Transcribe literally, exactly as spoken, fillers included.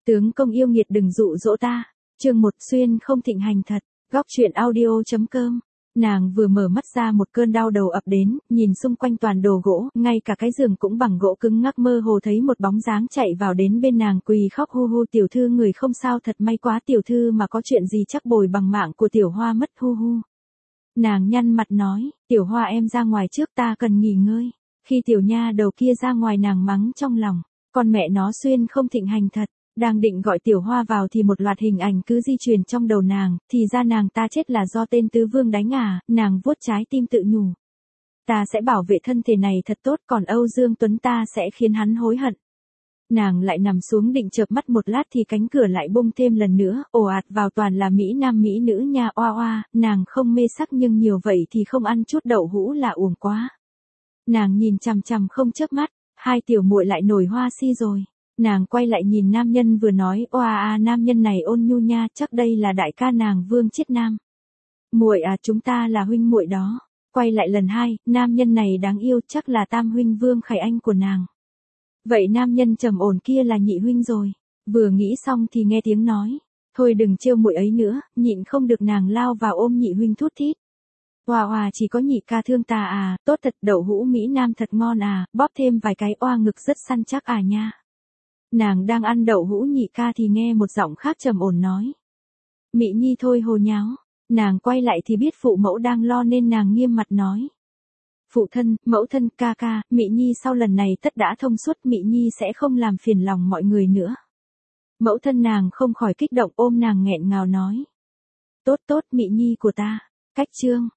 Tướng công yêu nghiệt đừng dụ dỗ ta. Chương một Xuyên không thịnh hành thật. Góc truyện audio.com. Nàng vừa mở mắt ra một cơn đau đầu ập đến, nhìn xung quanh toàn đồ gỗ, ngay cả cái giường cũng bằng gỗ cứng ngắc, mơ hồ thấy một bóng dáng chạy vào đến bên nàng quỳ khóc hu hu. Tiểu thư người không sao, thật may quá tiểu thư, mà có chuyện gì chắc bồi bằng mạng của tiểu hoa mất hu hu. Nàng nhăn mặt nói, tiểu hoa em ra ngoài trước, ta cần nghỉ ngơi. Khi tiểu nha đầu kia ra ngoài nàng mắng trong lòng, con mẹ nó Xuyên không thịnh hành thật. Đang định gọi tiểu hoa vào thì một loạt hình ảnh cứ di chuyển trong đầu nàng, thì ra nàng ta chết là do tên tứ vương đánh à, nàng vuốt trái tim tự nhủ. Ta sẽ bảo vệ thân thể này thật tốt, còn Âu Dương Tuấn ta sẽ khiến hắn hối hận. Nàng lại nằm xuống định chợp mắt một lát thì cánh cửa lại bung thêm lần nữa, ồ ạt vào toàn là mỹ nam mỹ nữ nha. Oa oa, nàng không mê sắc nhưng nhiều vậy thì không ăn chút đậu hũ là uổng quá. Nàng nhìn chằm chằm không chớp mắt, hai tiểu muội lại nổi hoa si rồi. Nàng quay lại nhìn nam nhân vừa nói, oa à, nam nhân này ôn nhu nha, chắc đây là đại ca nàng Vương Chiết Nam. Muội à, chúng ta là huynh muội đó. Quay lại lần hai, nam nhân này đáng yêu, chắc là tam huynh Vương Khải Anh của nàng. Vậy nam nhân trầm ổn kia là nhị huynh rồi. Vừa nghĩ xong thì nghe tiếng nói, thôi đừng trêu muội ấy nữa, nhịn không được nàng lao vào ôm nhị huynh thút thít. Oa oa, chỉ có nhị ca thương ta à, tốt thật, đậu hũ Mỹ Nam thật ngon à, bóp thêm vài cái oa ngực rất săn chắc à nha. Nàng đang ăn đậu hũ nhị ca thì nghe một giọng khác trầm ổn nói. Mị Nhi thôi hồ nháo. Nàng quay lại thì biết phụ mẫu đang lo nên nàng nghiêm mặt nói. Phụ thân, mẫu thân, ca ca, Mị Nhi sau lần này tất đã thông suốt, Mị Nhi sẽ không làm phiền lòng mọi người nữa. Mẫu thân nàng không khỏi kích động ôm nàng nghẹn ngào nói. Tốt tốt Mị Nhi của ta. Cách chương.